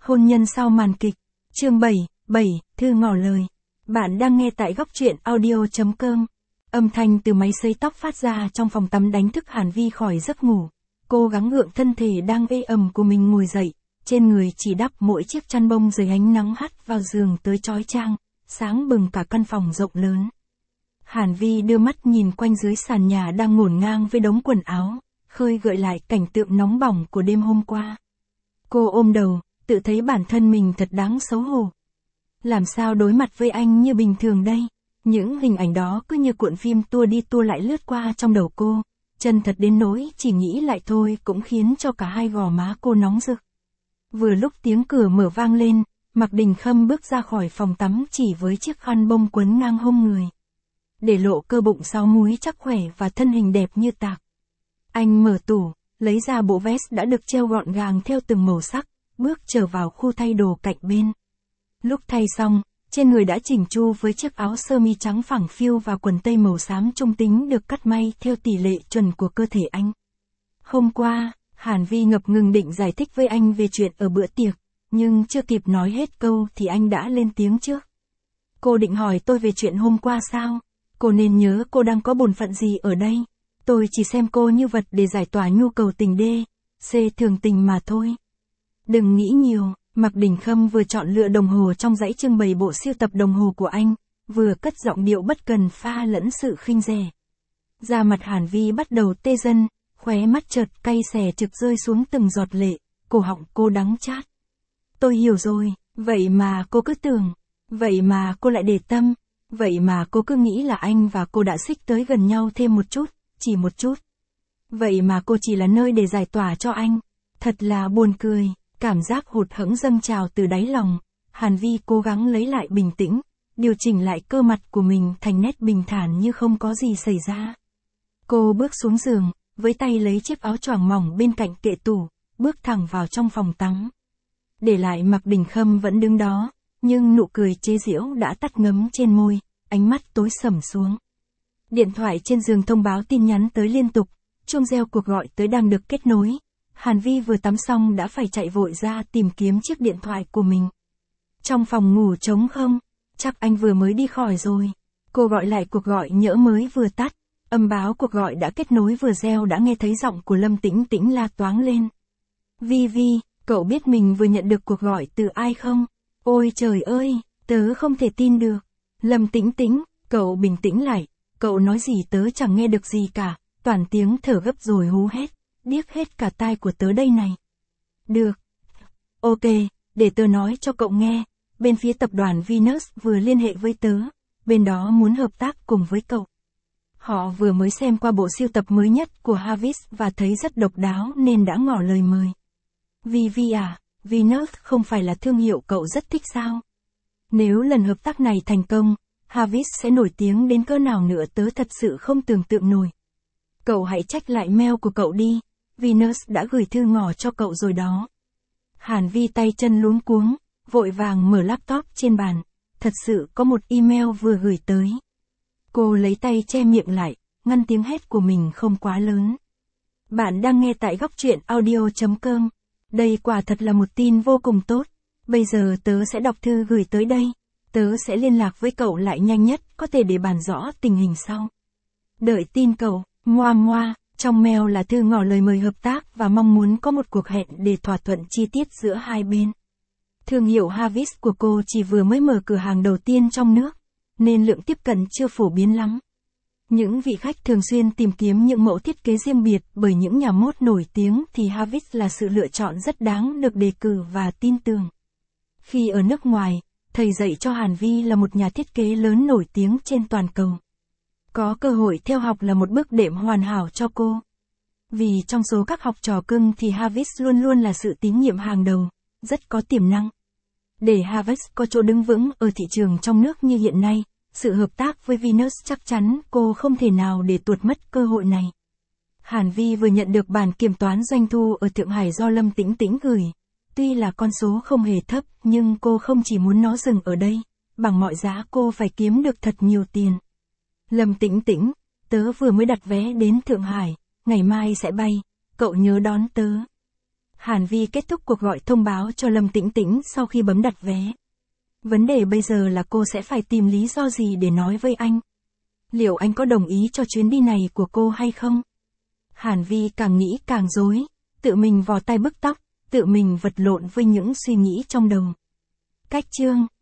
Hôn nhân sau màn kịch. Chương 7, thư ngỏ lời. Bạn đang nghe tại góc truyện audio.com. Âm thanh từ máy sấy tóc phát ra trong phòng tắm đánh thức Hàn Vi khỏi giấc ngủ. Cô gắng gượng thân thể đang ê ẩm của mình ngồi dậy, trên người chỉ đắp mỗi chiếc chăn bông dưới ánh nắng hắt vào giường tới chói chang, sáng bừng cả căn phòng rộng lớn. Hàn Vi đưa mắt nhìn quanh dưới sàn nhà đang ngổn ngang với đống quần áo, khơi gợi lại cảnh tượng nóng bỏng của đêm hôm qua. Cô ôm đầu, tự thấy bản thân mình thật đáng xấu hổ. Làm sao đối mặt với anh như bình thường đây? Những hình ảnh đó cứ như cuộn phim tua đi tua lại lướt qua trong đầu cô, chân thật đến nỗi chỉ nghĩ lại thôi cũng khiến cho cả hai gò má cô nóng rực. Vừa lúc tiếng cửa mở vang lên, Mạc Đình Khâm bước ra khỏi phòng tắm chỉ với chiếc khăn bông quấn ngang hông người, để lộ cơ bụng sáu múi chắc khỏe và thân hình đẹp như tạc. Anh mở tủ, lấy ra bộ vest đã được treo gọn gàng theo từng màu sắc, bước trở vào khu thay đồ cạnh bên. Lúc thay xong, trên người đã chỉnh chu với chiếc áo sơ mi trắng phẳng phiu và quần tây màu xám trung tính được cắt may theo tỷ lệ chuẩn của cơ thể anh. Hôm qua, Hàn Vi ngập ngừng định giải thích với anh về chuyện ở bữa tiệc, nhưng chưa kịp nói hết câu thì anh đã lên tiếng trước. Cô định hỏi tôi về chuyện hôm qua sao? Cô nên nhớ cô đang có bổn phận gì ở đây. Tôi chỉ xem cô như vật để giải tỏa nhu cầu tình đê, c thường tình mà thôi. Đừng nghĩ nhiều. Mạc Đình Khâm vừa chọn lựa đồng hồ trong dãy trưng bày bộ sưu tập đồng hồ của anh, vừa cất giọng điệu bất cần pha lẫn sự khinh rẻ. Da mặt Hàn Vi bắt đầu tê dần, khóe mắt chợt cay xè trực rơi xuống từng giọt lệ, cổ họng cô đắng chát. Tôi hiểu rồi, vậy mà cô cứ tưởng, vậy mà cô lại để tâm, vậy mà cô cứ nghĩ là anh và cô đã xích tới gần nhau thêm một chút, chỉ một chút. Vậy mà cô chỉ là nơi để giải tỏa cho anh, thật là buồn cười. Cảm giác hụt hẫng dâng trào từ đáy lòng, Hàn Vi cố gắng lấy lại bình tĩnh, điều chỉnh lại cơ mặt của mình thành nét bình thản như không có gì xảy ra. Cô bước xuống giường, với tay lấy chiếc áo choàng mỏng bên cạnh kệ tủ, bước thẳng vào trong phòng tắm. Để lại Mạc Đình Khâm vẫn đứng đó, nhưng nụ cười chế giễu đã tắt ngấm trên môi, ánh mắt tối sầm xuống. Điện thoại trên giường thông báo tin nhắn tới liên tục, chuông reo cuộc gọi tới đang được kết nối. Hàn Vi vừa tắm xong đã phải chạy vội ra tìm kiếm chiếc điện thoại của mình. Trong phòng ngủ trống không, chắc anh vừa mới đi khỏi rồi. Cô gọi lại cuộc gọi nhỡ mới vừa tắt, âm báo cuộc gọi đã kết nối vừa reo đã nghe thấy giọng của Lâm Tĩnh Tĩnh la toáng lên. Vi Vi, cậu biết mình vừa nhận được cuộc gọi từ ai không? Ôi trời ơi, tớ không thể tin được. Lâm Tĩnh Tĩnh, cậu bình tĩnh lại, cậu nói gì tớ chẳng nghe được gì cả, toàn tiếng thở gấp rồi hú hét. Điếc hết cả tai của tớ đây này. Được. Ok, để tớ nói cho cậu nghe, bên phía tập đoàn Venus vừa liên hệ với tớ, bên đó muốn hợp tác cùng với cậu. Họ vừa mới xem qua bộ sưu tập mới nhất của Havis và thấy rất độc đáo nên đã ngỏ lời mời. Vi à, Venus không phải là thương hiệu cậu rất thích sao? Nếu lần hợp tác này thành công, Havis sẽ nổi tiếng đến cỡ nào nữa tớ thật sự không tưởng tượng nổi. Cậu hãy check lại mail của cậu đi. Venus đã gửi thư ngỏ cho cậu rồi đó. Hàn Vi tay chân luống cuống, vội vàng mở laptop trên bàn. Thật sự có một email vừa gửi tới. Cô lấy tay che miệng lại, ngăn tiếng hét của mình không quá lớn. Bạn đang nghe tại góc truyện audio.com. Đây quả thật là một tin vô cùng tốt. Bây giờ tớ sẽ đọc thư gửi tới đây. Tớ sẽ liên lạc với cậu lại nhanh nhất có thể để bàn rõ tình hình sau. Đợi tin cậu, ngoa ngoa. Trong mail là thư ngỏ lời mời hợp tác và mong muốn có một cuộc hẹn để thỏa thuận chi tiết giữa hai bên. Thương hiệu Havis của cô chỉ vừa mới mở cửa hàng đầu tiên trong nước, nên lượng tiếp cận chưa phổ biến lắm. Những vị khách thường xuyên tìm kiếm những mẫu thiết kế riêng biệt bởi những nhà mốt nổi tiếng thì Havis là sự lựa chọn rất đáng được đề cử và tin tưởng. Khi ở nước ngoài, thầy dạy cho Hàn Vi là một nhà thiết kế lớn nổi tiếng trên toàn cầu. Có cơ hội theo học là một bước đệm hoàn hảo cho cô. Vì trong số các học trò cưng thì Havis luôn luôn là sự tín nhiệm hàng đầu, rất có tiềm năng. Để Havis có chỗ đứng vững ở thị trường trong nước như hiện nay, sự hợp tác với Venus chắc chắn cô không thể nào để tuột mất cơ hội này. Hàn Vi vừa nhận được bản kiểm toán doanh thu ở Thượng Hải do Lâm Tĩnh Tĩnh gửi. Tuy là con số không hề thấp nhưng cô không chỉ muốn nó dừng ở đây, bằng mọi giá cô phải kiếm được thật nhiều tiền. Lâm Tĩnh Tĩnh, tớ vừa mới đặt vé đến Thượng Hải, ngày mai sẽ bay, cậu nhớ đón tớ. Hàn Vi kết thúc cuộc gọi thông báo cho Lâm Tĩnh Tĩnh sau khi bấm đặt vé. Vấn đề bây giờ là cô sẽ phải tìm lý do gì để nói với anh. Liệu anh có đồng ý cho chuyến đi này của cô hay không? Hàn Vi càng nghĩ càng rối, tự mình vò tay bứt tóc, tự mình vật lộn với những suy nghĩ trong đầu. Cách chương